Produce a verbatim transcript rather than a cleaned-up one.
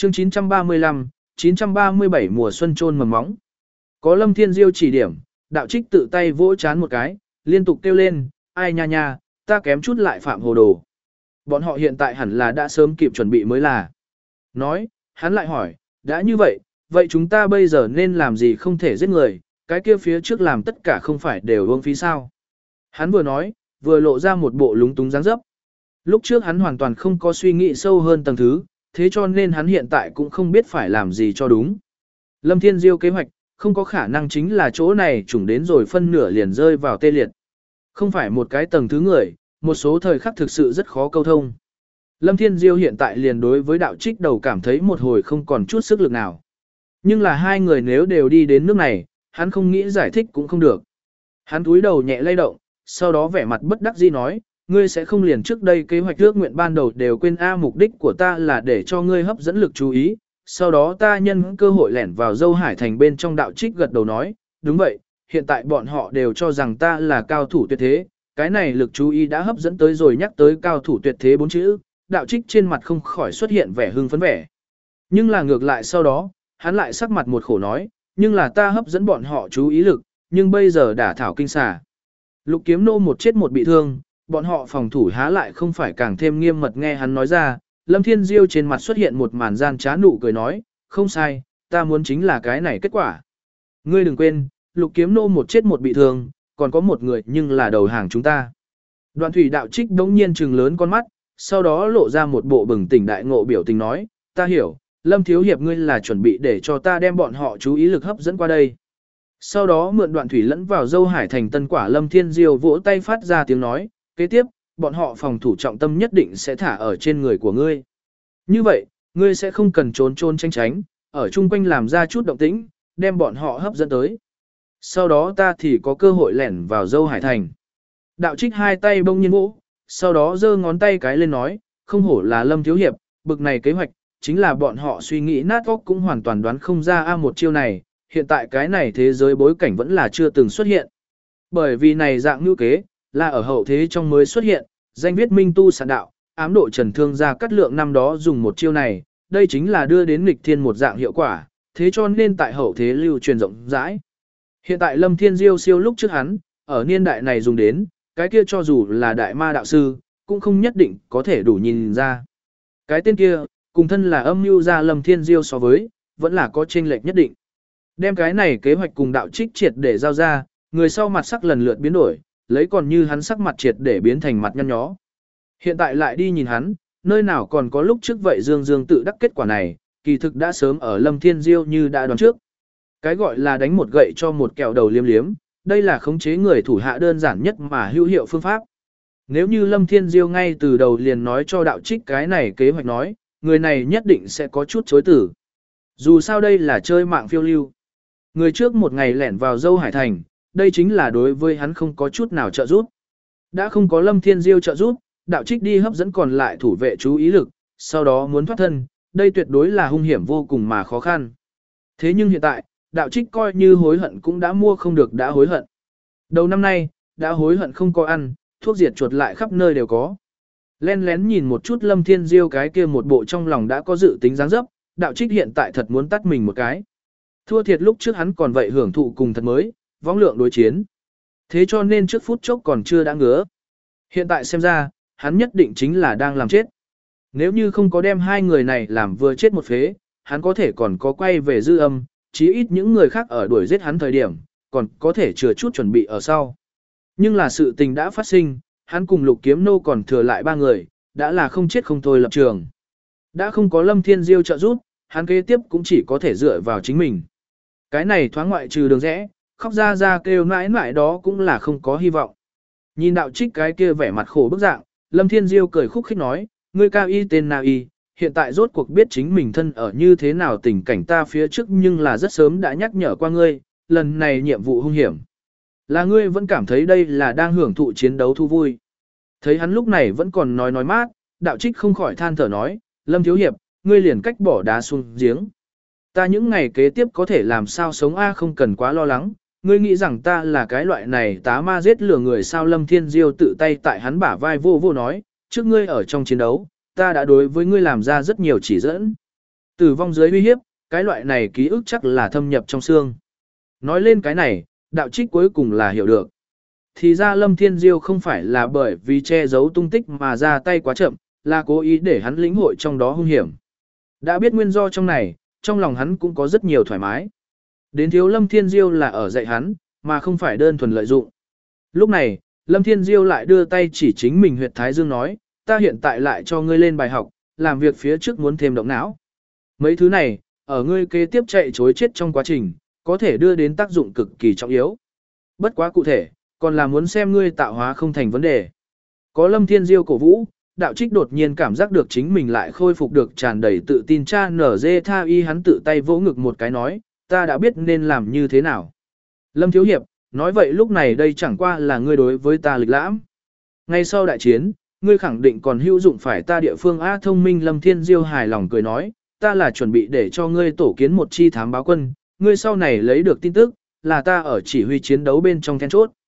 Chương chín trăm ba mươi lăm, chín trăm ba mươi bảy mùa xuân chôn mầm móng. Có Lâm Thiên Diêu chỉ điểm, đạo trích tự tay vỗ chán một cái, liên tục kêu lên, ai nha nha, ta kém chút lại phạm hồ đồ. Bọn họ hiện tại hẳn là đã sớm kịp chuẩn bị mới là. Nói, hắn lại hỏi, đã như vậy, vậy chúng ta bây giờ nên làm gì không thể giết người, cái kia phía trước làm tất cả không phải đều uổng phí sao. Hắn vừa nói, vừa lộ ra một bộ lúng túng dáng dấp. Lúc trước hắn hoàn toàn không có suy nghĩ sâu hơn tầng thứ, thế cho nên hắn hiện tại cũng không biết phải làm gì cho đúng. Lâm Thiên Diêu kế hoạch, không có khả năng chính là chỗ này trùng đến rồi phân nửa liền rơi vào tê liệt. Không phải một cái tầng thứ người, một số thời khắc thực sự rất khó câu thông. Lâm Thiên Diêu hiện tại liền đối với đạo trích đầu cảm thấy một hồi không còn chút sức lực nào. Nhưng là hai người nếu đều đi đến nước này, hắn không nghĩ giải thích cũng không được. Hắn cúi đầu nhẹ lay động, sau đó vẻ mặt bất đắc dĩ nói, ngươi sẽ không liền trước đây kế hoạch ước nguyện ban đầu đều quên a mục đích của ta là để cho ngươi hấp dẫn lực chú ý, sau đó ta nhân cơ hội lẻn vào dâu hải thành bên trong đạo trích gật đầu nói, đúng vậy, hiện tại bọn họ đều cho rằng ta là cao thủ tuyệt thế, cái này lực chú ý đã hấp dẫn tới rồi nhắc tới cao thủ tuyệt thế bốn chữ, đạo trích trên mặt không khỏi xuất hiện vẻ hưng phấn vẻ. Nhưng là ngược lại sau đó, hắn lại sắc mặt một khổ nói, nhưng là ta hấp dẫn bọn họ chú ý lực, nhưng bây giờ đả thảo kinh xà. Lục kiếm nô một chết một bị thương, bọn họ phòng thủ há lại không phải càng thêm nghiêm mật nghe hắn nói ra, Lâm Thiên Diêu trên mặt xuất hiện một màn gian trá nụ cười nói, không sai, ta muốn chính là cái này kết quả. Ngươi đừng quên, lục kiếm nô một chết một bị thương, còn có một người nhưng là đầu hàng chúng ta. Đoạn thủy đạo trích đống nhiên trừng lớn con mắt, sau đó lộ ra một bộ bừng tỉnh đại ngộ biểu tình nói, ta hiểu, Lâm Thiếu Hiệp ngươi là chuẩn bị để cho ta đem bọn họ chú ý lực hấp dẫn qua đây. Sau đó mượn đoạn thủy lẫn vào dâu hải thành tân quả Lâm Thiên Diêu vỗ tay phát ra tiếng nói, kế tiếp, bọn họ phòng thủ trọng tâm nhất định sẽ thả ở trên người của ngươi. Như vậy, ngươi sẽ không cần trốn trốn tránh tránh, ở chung quanh làm ra chút động tĩnh, đem bọn họ hấp dẫn tới. Sau đó ta thì có cơ hội lẻn vào dâu hải thành. Đạo trích hai tay bông nhiên vỗ, sau đó giơ ngón tay cái lên nói, không hổ là Lâm Thiếu Hiệp, bực này kế hoạch, chính là bọn họ suy nghĩ nát óc cũng hoàn toàn đoán không ra a một chiêu này, hiện tại cái này thế giới bối cảnh vẫn là chưa từng xuất hiện. Bởi vì này dạng như kế, là ở hậu thế trong mới xuất hiện, danh viết minh tu sản đạo, ám độ trần thương ra cắt lượng năm đó dùng một chiêu này, đây chính là đưa đến nghịch thiên một dạng hiệu quả, thế cho nên tại hậu thế lưu truyền rộng rãi. Hiện tại Lâm Thiên Diêu siêu lúc trước hắn, ở niên đại này dùng đến, cái kia cho dù là đại ma đạo sư, cũng không nhất định có thể đủ nhìn ra. Cái tên kia, cùng thân là âm mưu ra Lâm Thiên Diêu so với, vẫn là có chênh lệch nhất định. Đem cái này kế hoạch cùng đạo trích triệt để giao ra, người sau mặt sắc lần lượt biến đổi, lấy còn như hắn sắc mặt triệt để biến thành mặt nhăn nhó. Hiện tại lại đi nhìn hắn, nơi nào còn có lúc trước vậy dương dương tự đắc kết quả này, kỳ thực đã sớm ở Lâm Thiên Diêu như đã đoán trước. Cái gọi là đánh một gậy cho một kẹo đầu liếm liếm, đây là khống chế người thủ hạ đơn giản nhất mà hữu hiệu phương pháp. Nếu như Lâm Thiên Diêu ngay từ đầu liền nói cho đạo trích cái này kế hoạch nói, người này nhất định sẽ có chút chối tử. Dù sao đây là chơi mạng phiêu lưu. Người trước một ngày lẻn vào dâu hải thành, đây chính là đối với hắn không có chút nào trợ giúp. Đã không có Lâm Thiên Diêu trợ giúp, đạo trích đi hấp dẫn còn lại thủ vệ chú ý lực, sau đó muốn thoát thân, đây tuyệt đối là hung hiểm vô cùng mà khó khăn. Thế nhưng hiện tại, đạo trích coi như hối hận cũng đã mua không được đã hối hận. Đầu năm nay, đã hối hận không có ăn, thuốc diệt chuột lại khắp nơi đều có. Len lén nhìn một chút Lâm Thiên Diêu cái kia một bộ trong lòng đã có dự tính dáng dấp, đạo trích hiện tại thật muốn tắt mình một cái. Thua thiệt lúc trước hắn còn vậy hưởng thụ cùng thật mới, võng lượng đối chiến. Thế cho nên trước phút chốc còn chưa đã ngứa. Hiện tại xem ra, hắn nhất định chính là đang làm chết. Nếu như không có đem hai người này làm vừa chết một phế, hắn có thể còn có quay về dư âm, chí ít những người khác ở đuổi giết hắn thời điểm, còn có thể chừa chút chuẩn bị ở sau. Nhưng là sự tình đã phát sinh, hắn cùng lục kiếm nô còn thừa lại ba người, đã là không chết không thôi lập trường. Đã không có Lâm Thiên Diêu trợ giúp, hắn kế tiếp cũng chỉ có thể dựa vào chính mình. Cái này thoáng ngoại trừ đường rẽ, khóc ra ra kêu mãi mãi đó cũng là không có hy vọng. Nhìn đạo trích cái kia vẻ mặt khổ bức dạng, Lâm Thiên Diêu cười khúc khích nói, ngươi cao y tên nào y, hiện tại rốt cuộc biết chính mình thân ở như thế nào tình cảnh ta phía trước nhưng là rất sớm đã nhắc nhở qua ngươi, lần này nhiệm vụ hung hiểm. Là ngươi vẫn cảm thấy đây là đang hưởng thụ chiến đấu thu vui. Thấy hắn lúc này vẫn còn nói nói mát, đạo trích không khỏi than thở nói, Lâm Thiếu Hiệp, ngươi liền cách bỏ đá xuống giếng. Ta những ngày kế tiếp có thể làm sao sống a không cần quá lo lắng, ngươi nghĩ rằng ta là cái loại này tá ma giết lừa người sao Lâm Thiên Diêu tự tay tại hắn bả vai vô vô nói, trước ngươi ở trong chiến đấu, ta đã đối với ngươi làm ra rất nhiều chỉ dẫn. Tử vong dưới uy hiếp, cái loại này ký ức chắc là thâm nhập trong xương. Nói lên cái này, đạo trích cuối cùng là hiểu được. Thì ra Lâm Thiên Diêu không phải là bởi vì che giấu tung tích mà ra tay quá chậm, là cố ý để hắn lĩnh hội trong đó hung hiểm. Đã biết nguyên do trong này, trong lòng hắn cũng có rất nhiều thoải mái. Đến thiếu Lâm Thiên Diêu là ở dạy hắn, mà không phải đơn thuần lợi dụng. Lúc này, Lâm Thiên Diêu lại đưa tay chỉ chính mình huyệt thái dương nói, ta hiện tại lại cho ngươi lên bài học, làm việc phía trước muốn thêm động não. Mấy thứ này, ở ngươi kế tiếp chạy chối chết trong quá trình, có thể đưa đến tác dụng cực kỳ trọng yếu. Bất quá cụ thể, còn là muốn xem ngươi tạo hóa không thành vấn đề. Có Lâm Thiên Diêu cổ vũ, đạo trích đột nhiên cảm giác được chính mình lại khôi phục được tràn đầy tự tin cha nở dê tha y hắn tự tay vỗ ngực một cái nói, ta đã biết nên làm như thế nào. Lâm Thiếu Hiệp, nói vậy lúc này đây chẳng qua là ngươi đối với ta lịch lãm. Ngay sau đại chiến, ngươi khẳng định còn hữu dụng phải ta địa phương A thông minh Lâm Thiên Diêu hài lòng cười nói, ta là chuẩn bị để cho ngươi tổ kiến một chi thám báo quân, ngươi sau này lấy được tin tức, là ta ở chỉ huy chiến đấu bên trong then chốt.